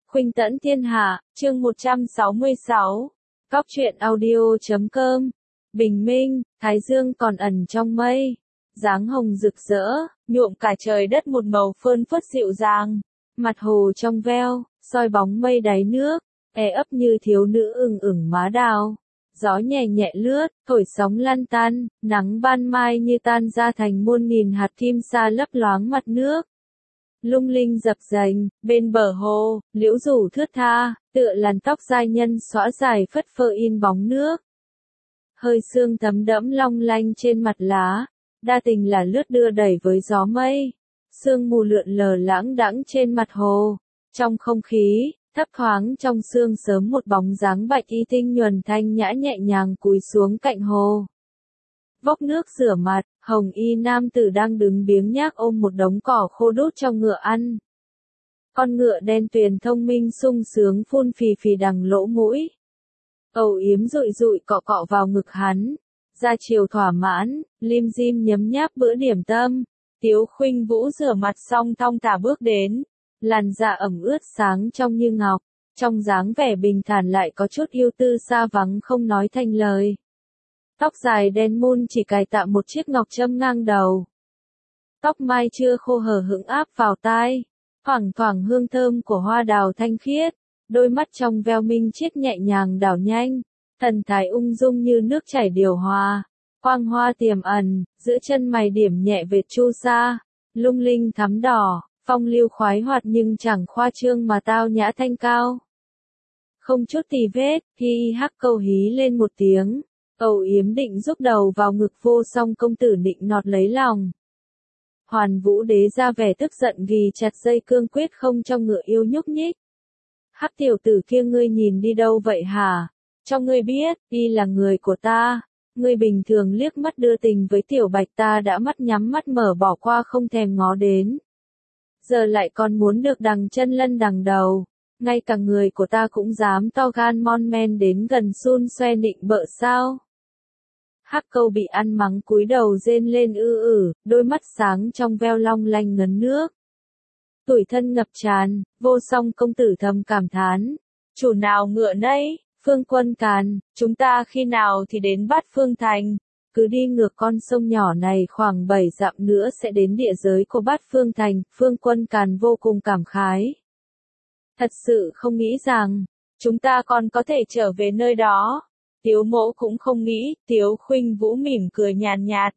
Khuynh Tẫn Thiên Hạ, chương 166. Cóc truyện audio.com. Bình minh, thái dương còn ẩn trong mây. Dáng hồng rực rỡ, nhuộm cả trời đất một màu phơn phớt dịu dàng. Mặt hồ trong veo, soi bóng mây đáy nước, ấp như thiếu nữ ửng ửng má đào. Gió nhẹ nhẹ lướt, thổi sóng lăn tăn, nắng ban mai như tan ra thành muôn nghìn hạt kim sa lấp loáng mặt nước. Lung linh dập dềnh, bên bờ hồ, liễu rủ thướt tha, tựa làn tóc giai nhân xõa dài phất phơ in bóng nước. Hơi sương thấm đẫm long lanh trên mặt lá, đa tình là lướt đưa đẩy với gió mây. Sương mù lượn lờ lãng đãng trên mặt hồ, trong không khí, thấp thoáng trong sương sớm một bóng dáng bạch y tinh nhuần thanh nhã nhẹ nhàng cúi xuống cạnh hồ. Vốc nước rửa mặt, hồng y nam tử đang đứng biếng nhác ôm một đống cỏ khô đút cho ngựa ăn. Con ngựa đen tuyền thông minh sung sướng phun phì phì đằng lỗ mũi. Âu yếm rụi rụi cọ cọ vào ngực hắn. Ra chiều thỏa mãn, lim dim nhấm nháp bữa điểm tâm. Tiếu Khuynh Vũ rửa mặt xong thong thả bước đến. Làn da ẩm ướt sáng trong như ngọc. Trong dáng vẻ bình thản lại có chút yêu tư xa vắng không nói thành lời. Tóc dài đen mun chỉ cài tạm một chiếc ngọc trâm ngang đầu. Tóc mai chưa khô hờ hững áp vào tai. Thoảng thoảng hương thơm của hoa đào thanh khiết. Đôi mắt trong veo minh chiết nhẹ nhàng đảo nhanh. Thần thái ung dung như nước chảy điều hòa. Quang hoa tiềm ẩn, giữa chân mày điểm nhẹ vệt chu sa. Lung linh thắm đỏ, phong lưu khoái hoạt nhưng chẳng khoa trương mà tao nhã thanh cao. Không chút tì vết, khi hắc câu hí lên một tiếng. Âu yếm định rúc đầu vào ngực vô song công tử định nọt lấy lòng. Hoàn Vũ đế ra vẻ tức giận ghi chặt dây cương quyết không cho ngựa yêu nhúc nhích. Hắc tiểu tử kia ngươi nhìn đi đâu vậy hả? Cho ngươi biết, y là người của ta. Ngươi bình thường liếc mắt đưa tình với tiểu bạch ta đã mắt nhắm mắt mở bỏ qua không thèm ngó đến. Giờ lại còn muốn được đằng chân lân đằng đầu. Ngay cả người của ta cũng dám to gan mon men đến gần xun xoe nịnh bợ sao? Hắc câu bị ăn mắng cúi đầu rên lên đôi mắt sáng trong veo long lanh ngấn nước. Tủi thân ngập tràn, vô song công tử thầm cảm thán. Chủ nào ngựa nấy, Phương Quân Càn, chúng ta khi nào thì đến Bát Phương Thành? Cứ đi ngược con sông nhỏ này khoảng 7 dặm nữa sẽ đến địa giới của Bát Phương Thành, Phương Quân Càn vô cùng cảm khái. Thật sự không nghĩ rằng, chúng ta còn có thể trở về nơi đó. Tiếu mỗ cũng không nghĩ, Tiếu Khuynh Vũ mỉm cười nhàn nhạt.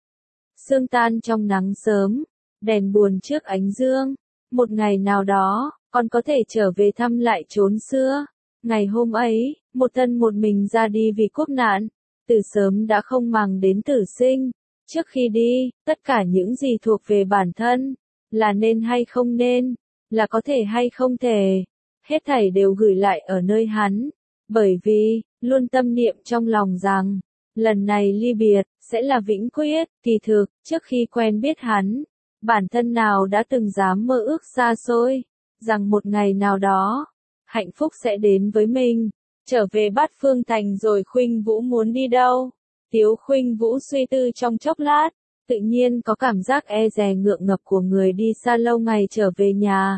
Sương tan trong nắng sớm, đèn buồn trước ánh dương. Một ngày nào đó, con có thể trở về thăm lại chốn xưa. Ngày hôm ấy, một thân một mình ra đi vì quốc nạn. Từ sớm đã không màng đến tử sinh. Trước khi đi, tất cả những gì thuộc về bản thân, là nên hay không nên, là có thể hay không thể, hết thảy đều gửi lại ở nơi hắn. Bởi vì, luôn tâm niệm trong lòng rằng, lần này ly biệt, sẽ là vĩnh quyết. Kỳ thực, trước khi quen biết hắn, bản thân nào đã từng dám mơ ước xa xôi, rằng một ngày nào đó, hạnh phúc sẽ đến với mình. Trở về Bát Phương Thành rồi Khuynh Vũ muốn đi đâu? Tiếu Khuynh Vũ suy tư trong chốc lát, tự nhiên có cảm giác e dè ngượng ngập của người đi xa lâu ngày trở về nhà.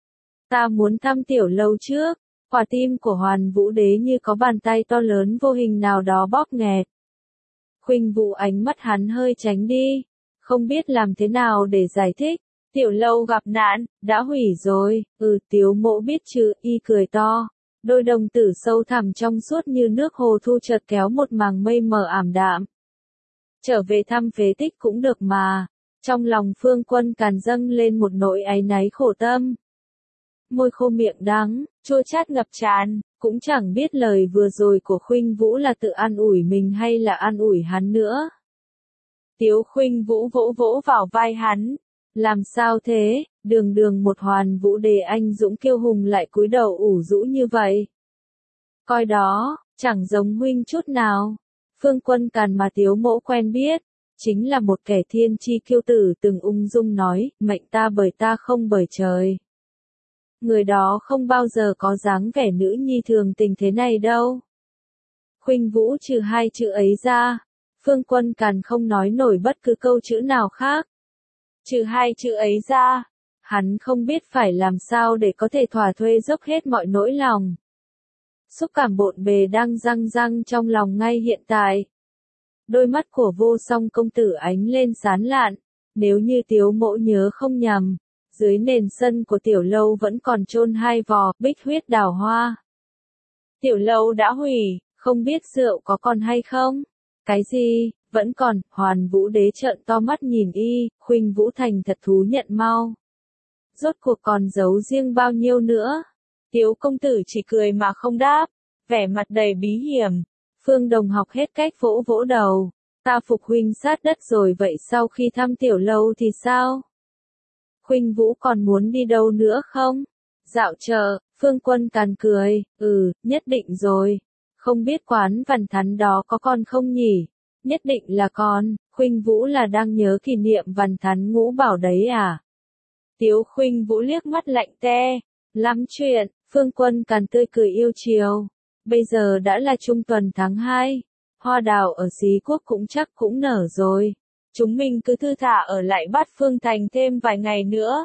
Ta muốn thăm tiểu lâu trước. Quả tim của Hoàn Vũ đế như có bàn tay to lớn vô hình nào đó bóp nghẹt. Khuynh Vũ ánh mắt hắn hơi tránh đi, không biết làm thế nào để giải thích. Tiểu lâu gặp nạn, đã hủy rồi. Tiếu mỗ biết chứ, y cười to. Đôi đồng tử sâu thẳm trong suốt như nước hồ thu chợt kéo một màng mây mờ ảm đạm. Trở về thăm phế tích cũng được mà. Trong lòng Phương Quân Càn dâng lên một nỗi áy náy khổ tâm. Môi khô miệng đắng, chua chát ngập tràn, cũng chẳng biết lời vừa rồi của Khuynh Vũ là tự an ủi mình hay là an ủi hắn nữa. Tiếu Khuynh Vũ vỗ vỗ vào vai hắn. Làm sao thế, đường đường một Hoàn Vũ đế anh dũng kiêu hùng lại cúi đầu ủ rũ như vậy. Coi đó, chẳng giống huynh chút nào. Phương Quân Càn mà Tiếu mỗ quen biết, chính là một kẻ thiên chi kiêu tử từng ung dung nói, mệnh ta bởi ta không bởi trời. Người đó không bao giờ có dáng vẻ nữ nhi thường tình thế này đâu. Khuynh Vũ trừ hai chữ ấy ra, Phương Quân Càn không nói nổi bất cứ câu chữ nào khác. Trừ hai chữ ấy ra, Hắn không biết phải làm sao để có thể thỏa thuê dốc hết mọi nỗi lòng. Xúc cảm bộn bề đang răng răng trong lòng ngay hiện tại. Đôi mắt của Vô Song công tử ánh lên sán lạn, nếu như Tiếu Mỗ nhớ không nhầm, dưới nền sân của tiểu lâu vẫn còn chôn hai vò bích huyết đào hoa. Tiểu lâu đã hủy, không biết rượu có còn hay không? Cái gì, vẫn còn, Hoàn Vũ Đế trợn to mắt nhìn y, Khuynh Vũ thành thật thú nhận mau. Rốt cuộc còn giấu riêng bao nhiêu nữa? Tiếu công tử chỉ cười mà không đáp, vẻ mặt đầy bí hiểm. Phương Đồng học hết cách vỗ vỗ đầu. Ta phục huynh sát đất rồi, vậy sau khi thăm tiểu lâu thì sao? Khuynh Vũ còn muốn đi đâu nữa không? Dạo chợ, Phương Quân Càn cười, nhất định rồi. Không biết quán Văn Thắn đó có con không nhỉ? Nhất định là con. Khuynh Vũ là đang nhớ kỷ niệm Văn Thắn Ngũ Bảo đấy à? Tiếu Khuynh Vũ liếc mắt lạnh te. Lắm chuyện, Phương Quân Càn tươi cười yêu chiều. Bây giờ đã là trung tuần tháng 2. Hoa đào ở Xí Quốc cũng chắc cũng nở rồi. Chúng mình cứ thư thả ở lại Bát Phương Thành thêm vài ngày nữa.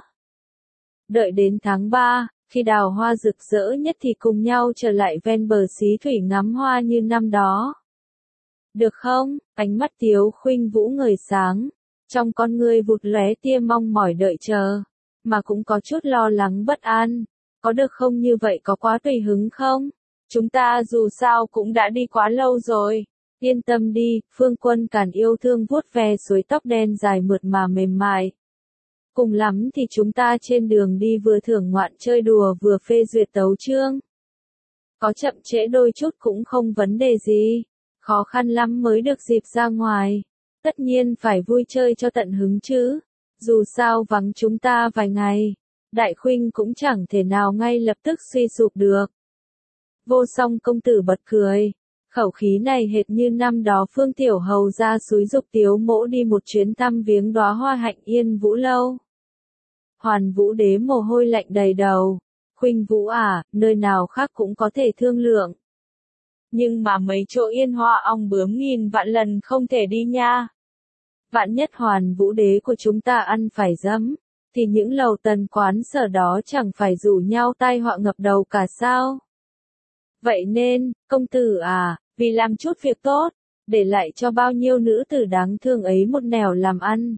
Đợi đến tháng 3, khi đào hoa rực rỡ nhất thì cùng nhau trở lại ven bờ Xí Thủy ngắm hoa như năm đó. Được không? Ánh mắt Tiếu Khuynh Vũ ngời sáng. Trong con ngươi vụt lóe tia mong mỏi đợi chờ. Mà cũng có chút lo lắng bất an. Có được không, như vậy có quá tùy hứng không? Chúng ta dù sao cũng đã đi quá lâu rồi. Yên tâm đi, Phương Quân Càn yêu thương vuốt ve suối tóc đen dài mượt mà mềm mại. Cùng lắm thì chúng ta trên đường đi vừa thưởng ngoạn chơi đùa vừa phê duyệt tấu chương. Có chậm trễ đôi chút cũng không vấn đề gì. Khó khăn lắm mới được dịp ra ngoài. Tất nhiên phải vui chơi cho tận hứng chứ. Dù sao vắng chúng ta vài ngày, Đại Khuynh cũng chẳng thể nào ngay lập tức suy sụp được. Vô Song công tử bật cười. Khẩu khí này hệt như năm đó Phương Tiểu Hầu ra xúi giục Tiếu Mỗ đi một chuyến thăm viếng đóa hoa hạnh Yên Vũ lâu. Hoàn Vũ Đế mồ hôi lạnh đầy đầu. Khuynh Vũ à, nơi nào khác cũng có thể thương lượng. Nhưng mà mấy chỗ yên hoa ong bướm nghìn vạn lần không thể đi nha. Vạn nhất Hoàn Vũ Đế của chúng ta ăn phải dẫm, thì những lầu tần quán sở đó chẳng phải rủ nhau tai họa ngập đầu cả sao? Vậy nên, công tử à, vì làm chút việc tốt, để lại cho bao nhiêu nữ tử đáng thương ấy một nẻo làm ăn.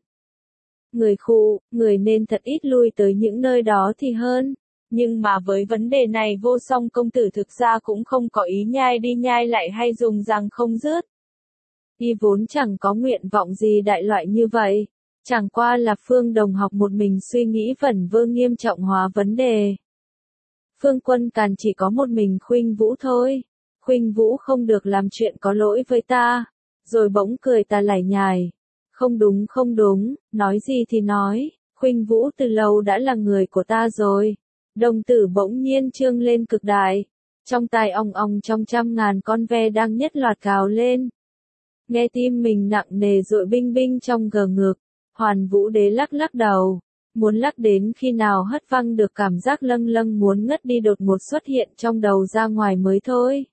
Người nên thật ít lui tới những nơi đó thì hơn. Nhưng mà với vấn đề này Vô Song công tử thực ra cũng không có ý nhai đi nhai lại hay dùng răng không dứt. Y vốn chẳng có nguyện vọng gì đại loại như vậy. Chẳng qua là Phương Đồng học một mình suy nghĩ vẩn vơ nghiêm trọng hóa vấn đề. Phương Quân Càn chỉ có một mình Khuynh Vũ thôi. Khuynh Vũ không được làm chuyện có lỗi với ta. Rồi bỗng cười ta lải nhải. Không đúng, nói gì thì nói. Khuynh Vũ từ lâu đã là người của ta rồi. Đồng tử bỗng nhiên trương lên cực đại. Trong tai ong ong trong trăm ngàn con ve đang nhất loạt gào lên. Nghe tim mình nặng nề dội binh binh trong gờ ngực. Hoàn Vũ Đế lắc lắc đầu. Muốn lắc đến khi nào hất văng được cảm giác lâng lâng muốn ngất đi đột ngột xuất hiện trong đầu ra ngoài mới thôi.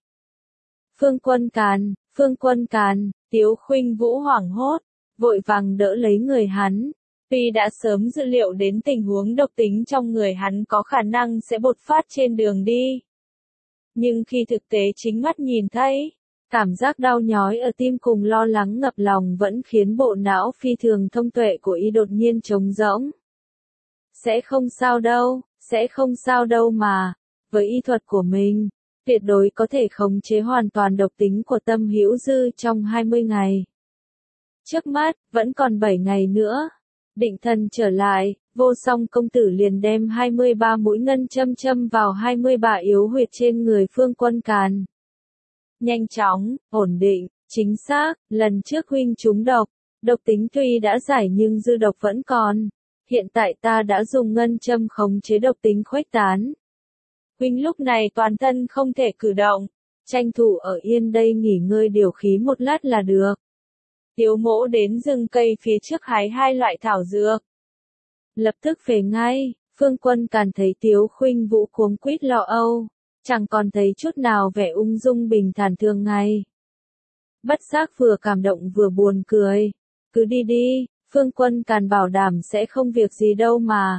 Phương Quân Càn, Tiếu Khuynh Vũ hoảng hốt, vội vàng đỡ lấy người hắn. Tuy đã sớm dự liệu đến tình huống độc tính trong người hắn có khả năng sẽ bộc phát trên đường đi. Nhưng khi thực tế chính mắt nhìn thấy, cảm giác đau nhói ở tim cùng lo lắng ngập lòng vẫn khiến bộ não phi thường thông tuệ của y đột nhiên trống rỗng. Sẽ không sao đâu mà, với y thuật của mình, tuyệt đối có thể khống chế hoàn toàn độc tính của Tâm Hữu Dư trong 20 ngày. Trước mắt, vẫn còn 7 ngày nữa. Định thần trở lại, Vô Song công tử liền đem 23 mũi ngân châm vào 23 yếu huyệt trên người Phương Quân Càn. Nhanh chóng, ổn định, chính xác, lần trước huynh trúng độc, độc tính tuy đã giải nhưng dư độc vẫn còn. Hiện tại ta đã dùng ngân châm khống chế độc tính khuếch tán. Huynh lúc này toàn thân không thể cử động, tranh thủ ở yên đây nghỉ ngơi điều khí một lát là được. Tiếu Mỗ đến rừng cây phía trước hái 2 loại thảo dược. Lập tức về ngay, Phương Quân Càn thấy Tiếu Khuynh Vũ cuống quýt lo âu, chẳng còn thấy chút nào vẻ ung dung bình thản thường ngày. Bất giác vừa cảm động vừa buồn cười. Cứ đi đi, Phương Quân Càn bảo đảm sẽ không việc gì đâu mà.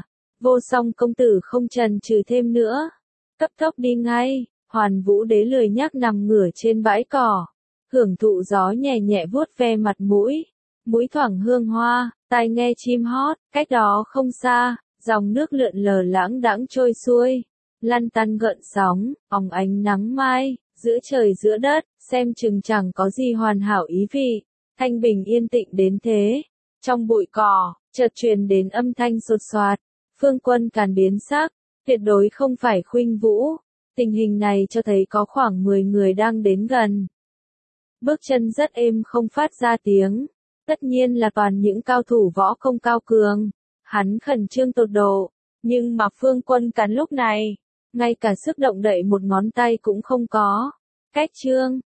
Vô Song công tử không chần chừ thêm nữa, cấp tốc đi ngay. Hoàn Vũ Đế lười nhác nằm ngửa trên bãi cỏ, hưởng thụ gió nhẹ nhẹ vuốt ve mặt mũi, mũi thoảng hương hoa, tai nghe chim hót. Cách đó không xa, dòng nước lượn lờ lãng đãng trôi xuôi, lăn tăn gợn sóng, óng ánh nắng mai, giữa trời giữa đất, xem chừng chẳng có gì hoàn hảo ý vị. Thanh bình yên tĩnh đến thế. Trong bụi cỏ, chợt truyền đến âm thanh sột soạt. Phương Quân Càn biến sắc, tuyệt đối không phải Khuynh Vũ. Tình hình này cho thấy có khoảng 10 người đang đến gần. Bước chân rất êm không phát ra tiếng. Tất nhiên là toàn những cao thủ võ công cao cường. Hắn khẩn trương tột độ, nhưng mà Phương Quân Càn lúc này, ngay cả sức động đậy một ngón tay cũng không có. Cách trương,